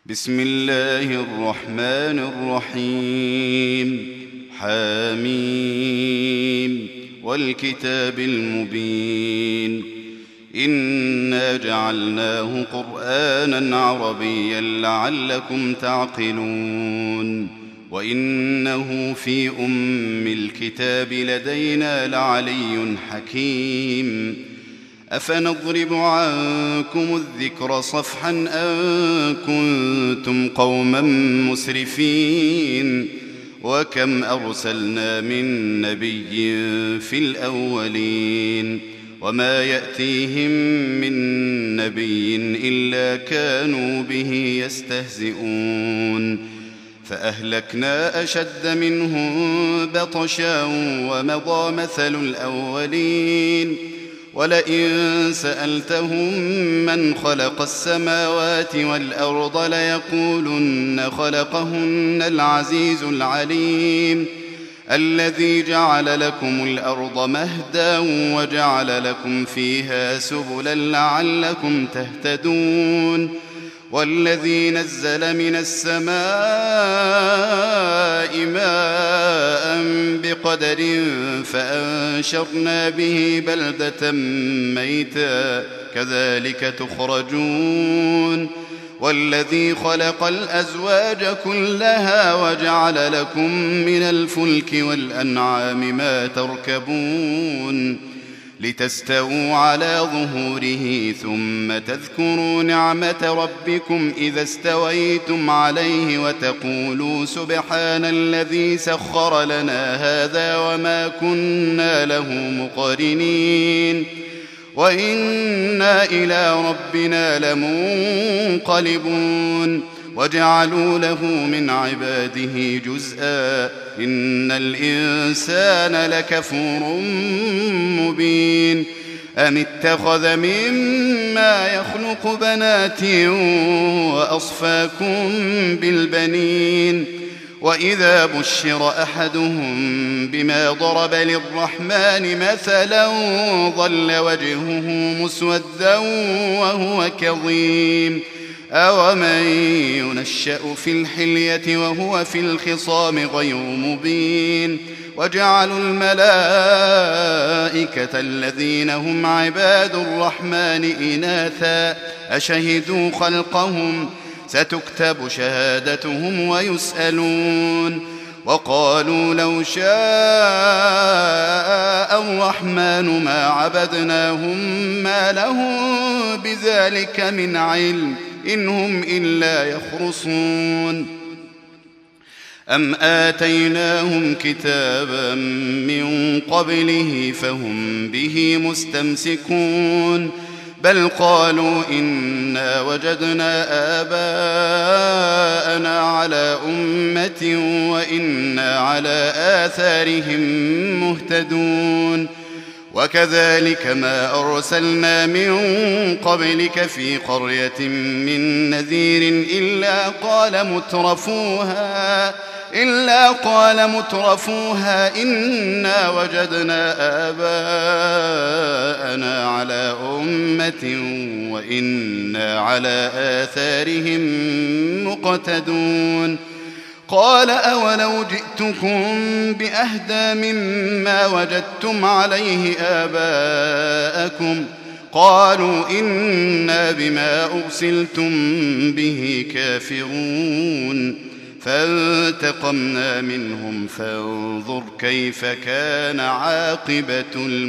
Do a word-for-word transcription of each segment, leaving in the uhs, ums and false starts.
بسم الله الرحمن الرحيم. حميم والكتاب المبين. إنا جعلناه قرآنا عربيا لعلكم تعقلون. وإنه في أم الكتاب لدينا لعلي حكيم. أفنضرب عنكم الذكر صفحا أن كنتم قوما مسرفين. وكم أرسلنا من نبي في الأولين وما يأتيهم من نبي إلا كانوا به يستهزئون. فأهلكنا أشد منهم بطشا ومضى مثل الأولين. ولئن سألتهم من خلق السماوات والأرض ليقولن خلقهن العزيز العليم. الذي جعل لكم الأرض مهدا وجعل لكم فيها سبلا لعلكم تهتدون. والذي نزل من السماء ماء بقدر فأنشرنا به بلدة ميتا كذلك تخرجون. والذي خلق الأزواج كلها وجعل لكم من الفلك والأنعام ما تركبون لتستووا على ظهوره ثم تذكروا نعمة ربكم إذا استويتم عليه وتقولوا سبحان الذي سخر لنا هذا وما كنا له مقرنين وإنا إلى ربنا لمنقلبون. وجعلوا له من عباده جزءا إن الإنسان لكفور مبين. أم اتخذ مما يخلق بنات وأصفاكم بالبنين. وإذا بشر أحدهم بما ضرب للرحمن مثلا ظل وجهه مسودا وهو كظيم. أومن ينشأ في الحلية وهو في الخصام غير مبين. وجعلوا الملائكة الذين هم عباد الرحمن إناثا أشهدوا خلقهم ستكتب شهادتهم ويسألون. وقالوا لو شاء الرحمن ما عبدناهم ما لهم بذلك من علم إن هم إلا يخرصون. أم آتيناهم كتابا من قبله فهم به مستمسكون. بل قالوا إنا وجدنا آباءنا على أمة وإنا على آثارهم مهتدون. وكذلك ما أرسلنا من قبلك في قرية من نذير إلا قال مترفوها إلا قال مترفوها إنا وجدنا آباءنا على أمة وإنا على آثارهم مقتدون. قال أولو جئتكم بأهدى مما وجدتم عليه آباءكم قالوا إنا بما أرسلتم به كافرون. فانتقمنا منهم فانظر كيف كان عاقبة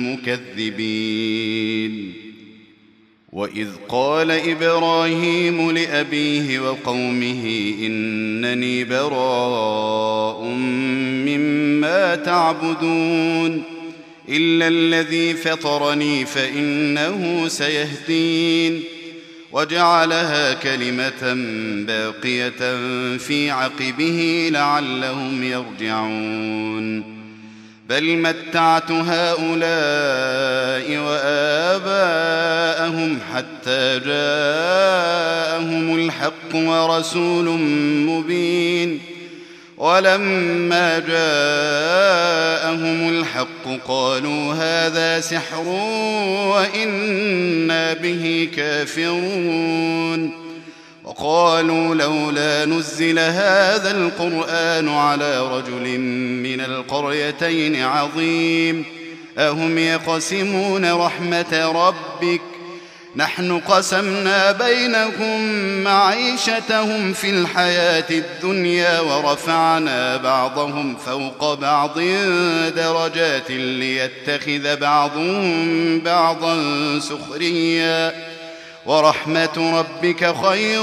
المكذبين. وإذ قال إبراهيم لأبيه وقومه إنني براء مما تعبدون إلا الذي فطرني فإنه سيهدين. وجعلها كلمة باقية في عقبه لعلهم يرجعون. بل متعت هؤلاء وآباءهم حتى جاءهم الحق ورسول مبين. ولما جاءهم الحق قالوا هذا سحر وإنا به كافرون وقالوا لولا نزل هذا القرآن على رجل من القريتين عظيم أهم يقسمون رحمة ربك نحن قسمنا بينهم معيشتهم في الحياة الدنيا ورفعنا بعضهم فوق بعض درجات ليتخذ بعضهم بعضا سخريا ورحمة ربك خير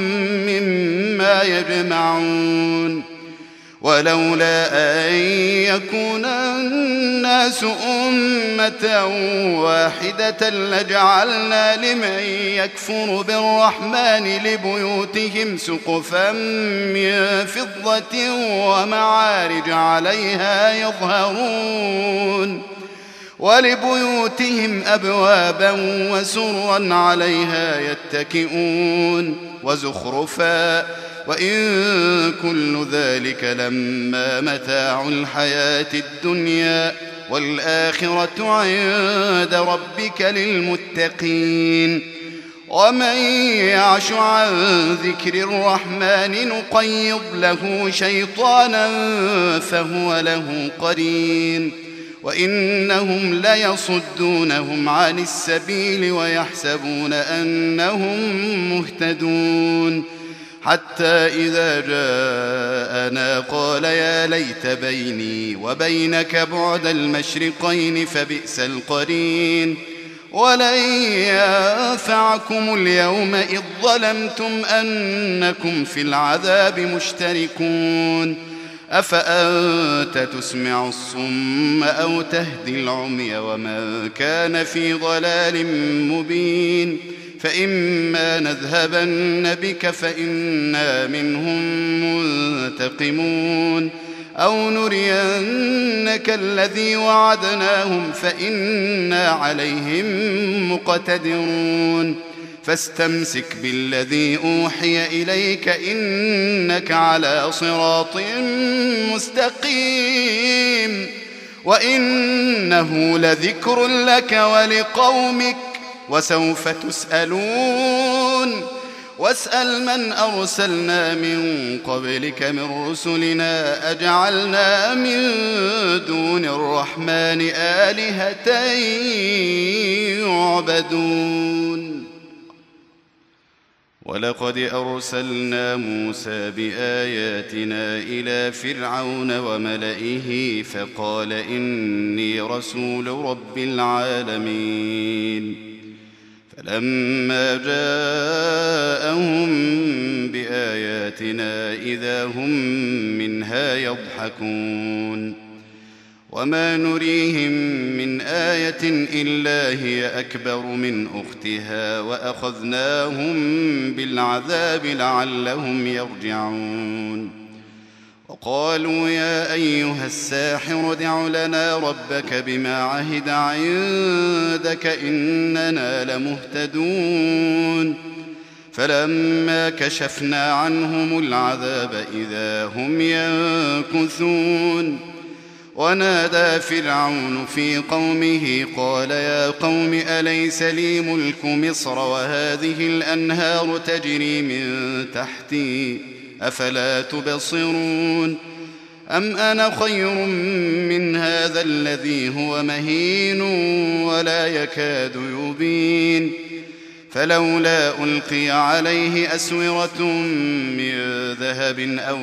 مما يجمعون ولولا أن يكون الناس أمة واحدة لجعلنا لمن يكفر بالرحمن لبيوتهم سقفا من فضة ومعارج عليها يظهرون ولبيوتهم أبوابا وسرا عليها يتكئون وزخرفا وإن كل ذلك لما متاع الحياة الدنيا والآخرة عند ربك للمتقين ومن يعش عن ذكر الرحمن نقيض له شيطانا فهو له قرين وإنهم ليصدونهم عن السبيل ويحسبون أنهم مهتدون حتى إذا جاءنا قال يا ليت بيني وبينك بعد المشرقين فبئس القرين ولن ينفعكم اليوم إذ ظلمتم أنكم في العذاب مشتركون أفأنت تسمع الصم أو تهدي العمي ومن كان في ضلال مبين فإما نذهبن بك فإنا منهم منتقمون أو نرينك الذي وعدناهم فإنا عليهم مقتدرون فاستمسك بالذي أوحي إليك إنك على صراط مستقيم وإنه لذكر لك ولقومك وسوف تسألون واسأل من أرسلنا من قبلك من رسلنا أجعلنا من دون الرحمن آلهة يعبدون ولقد أرسلنا موسى بآياتنا إلى فرعون وملئه فقال إني رسول رب العالمين فلما جاءهم بآياتنا إذا هم منها يضحكون وما نريهم من آية إلا هي أكبر من أختها وأخذناهم بالعذاب لعلهم يرجعون وقالوا يا أيها الساحر ادع لنا ربك بما عهد عندك إننا لمهتدون فلما كشفنا عنهم العذاب إذا هم ينكثون ونادى فرعون في قومه قال يا قوم أليس لي ملك مصر وهذه الأنهار تجري من تحتي أفلا تبصرون أم أنا خير من هذا الذي هو مهين ولا يكاد يبين فلولا ألقي عليه أسورة من ذهب أو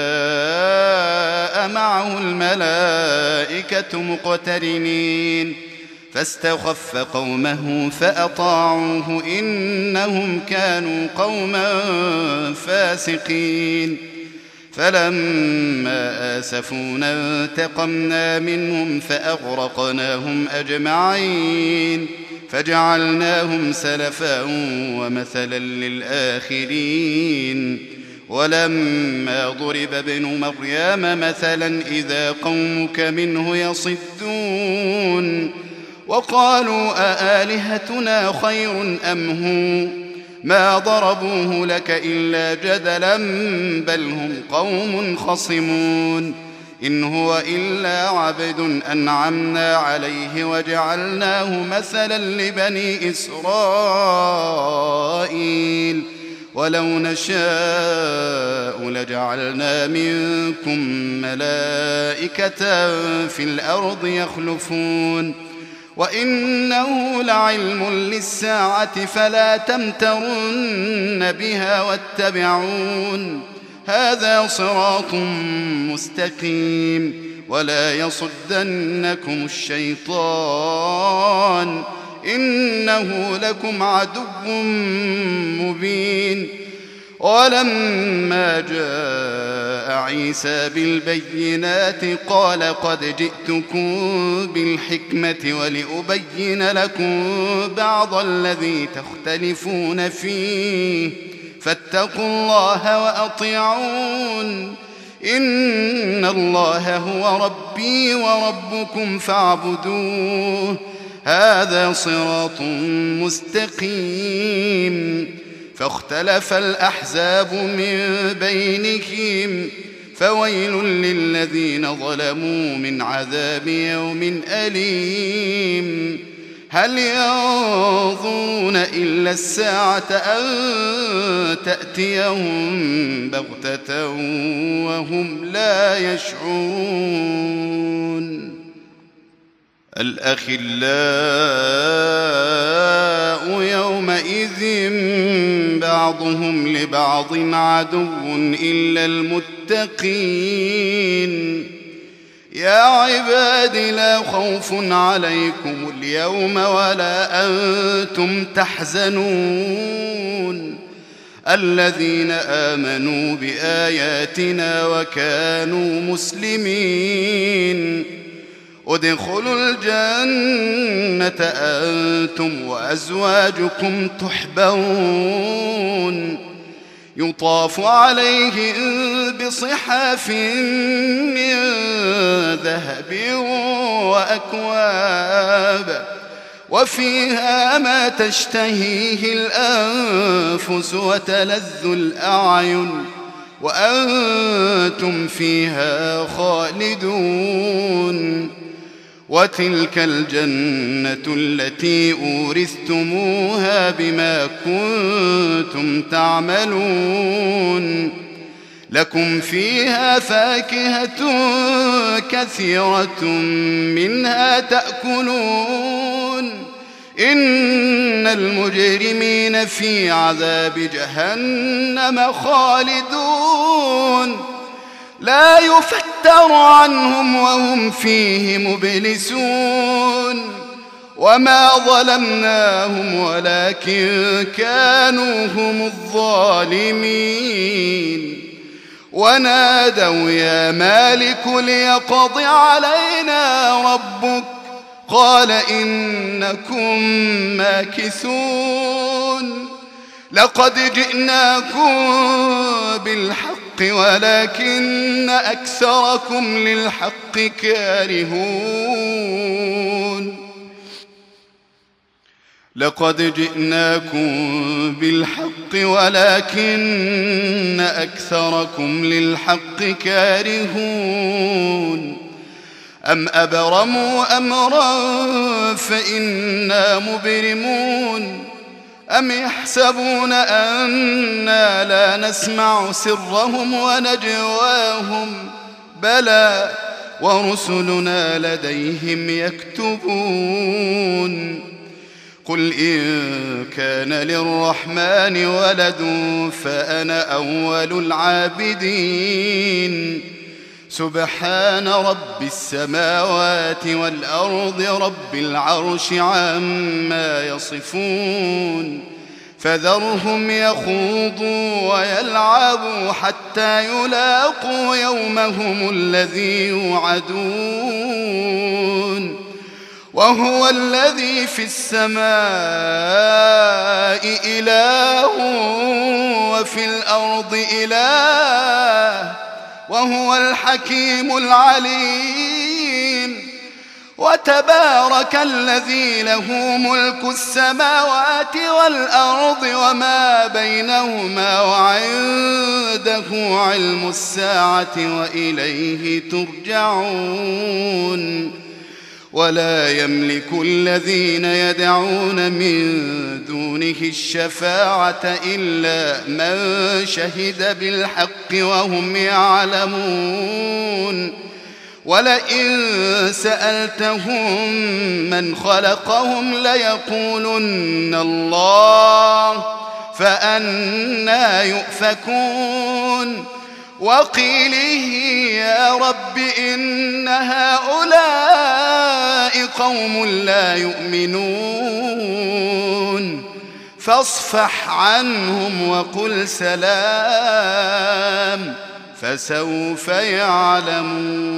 جاء معه الملائكة مقترنين فاستخف قومه فأطاعوه إنهم كانوا قوما فاسقين فلما آسفونا انتقمنا منهم فأغرقناهم أجمعين فجعلناهم سلفا ومثلا للآخرين ولما ضرب ابن مريم مثلا إذا قومك منه يصدون وقالوا أآلهتنا خير أم هو ما ضربوه لك إلا جدلا بل هم قوم خصمون إن هو إلا عبد أنعمنا عليه وجعلناه مثلا لبني إسرائيل ولو نشاء لجعلنا منكم ملائكة في الأرض يخلفون وإنه لعلم للساعة فلا تمترن بها واتبعون هذا صراط مستقيم ولا يصدنكم الشيطان إنه لكم عدو مبين ولما جاء عيسى بالبينات قال قد جئتكم بالحكمة ولأبين لكم بعض الذي تختلفون فيه فاتقوا الله وأطيعون إن الله هو ربي وربكم فاعبدوه هذا صراط مستقيم فاختلف الأحزاب من بينهم فويل للذين ظلموا من عذاب يوم أليم هل ينظرون إلا الساعة أن تأتيهم بغتة وهم لا يشعرون الأخلاء يومئذ بعضهم لبعض عدو إلا المتقين يا عباد لا خوف عليكم اليوم ولا أنتم تحزنون الذين آمنوا بآياتنا وكانوا مسلمين ادخلوا الجنة أنتم وأزواجكم تحبرون يطاف عليهم بصحاف من ذهب وأكواب وفيها ما تشتهيه الأنفس وتلذ الأعين وأنتم فيها خالدون وتلك الجنة التي أورثتموها بما كنتم تعملون لكم فيها فاكهة كثيرة منها تأكلون إن المجرمين في عذاب جهنم خالدون لا يفتر عنهم وهم فيه مبلسون وما ظلمناهم ولكن كانوا هم الظالمين ونادوا يا مالك ليقض علينا ربك قال إنكم ماكثون لقد جئناكم بالحق ولكن أكثركم للحق كارهون لقد جئناكم بالحق ولكن أكثركم للحق كارهون أم أبرموا أمرا فإنا مبرمون أم يحسبون أنا لا نسمع سرهم ونجواهم بلى ورسلنا لديهم يكتبون قل إن كان للرحمن ولد فأنا أول العابدين سبحان رب السماوات والأرض رب العرش عما يصفون فذرهم يخوضوا ويلعبوا حتى يلاقوا يومهم الذي يوعدون وهو الذي في السماء إله وفي الأرض إله وهو الحكيم العليم وتبارك الذي له ملك السماوات والأرض وما بينهما وعنده علم الساعة وإليه ترجعون ولا يملك الذين يدعون من دونه الشفاعة إلا من شهد بالحق وهم يعلمون ولئن سألتهم من خلقهم ليقولن الله فأنى يؤفكون وقيله يا رب إن هؤلاء قوم لا يؤمنون فاصفح عنهم وقل سلام فسوف يعلمون.